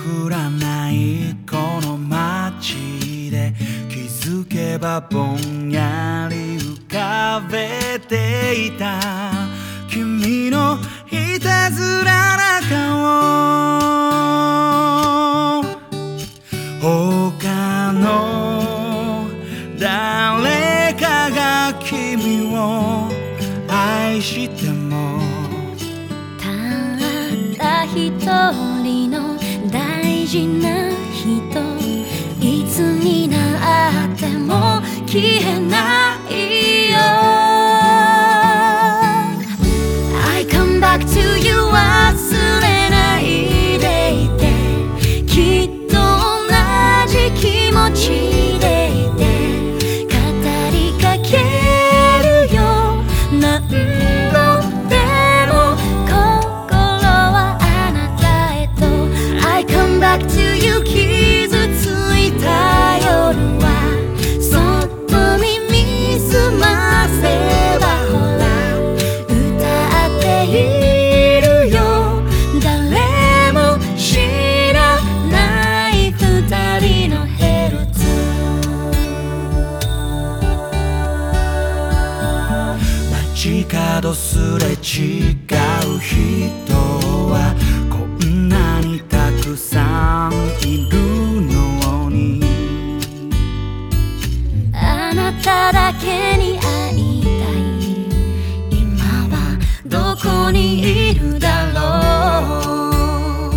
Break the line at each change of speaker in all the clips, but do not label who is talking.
降らないこの街で気づけばぼんやり浮かべていた君のいたずらな顔他の誰かが君を愛しても
たった一人の大事な人いつになっても消えないよ I come back to you 忘れないでいてきっと同じ気持ちでいて語りかけるよ何度でも心はあなたへと I come back to you 傷ついた夜はそっと耳すませばほら歌っているよ誰も知らない二人のヘルツ
街角すれ違う人はこんなにたくさんいるのに
あなただけに会いたい今はどこにいるだろう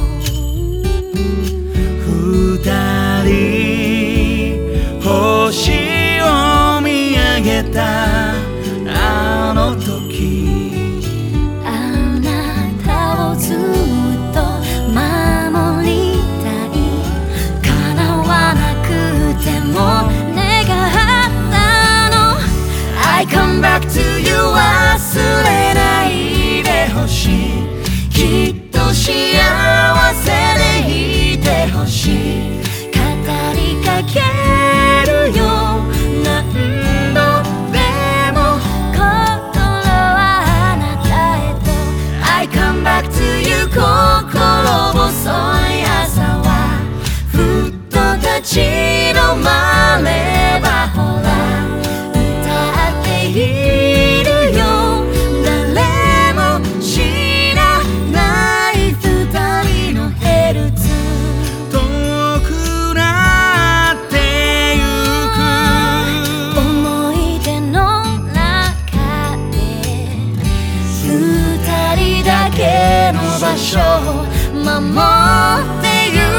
二人星を見上げたあの時
あなたをずっと守りたい叶わなくても願ったの I come back to you 忘れないでほしいきっと幸せでいてほしい語りかけるよ何度でも心はあなたへと I come back to you 心細い朝はふっと立ち止まればほら歌っているよ誰も知らない二人のヘルツ
遠くなってゆく
思い出の中で二人だけの場所を守ってゆ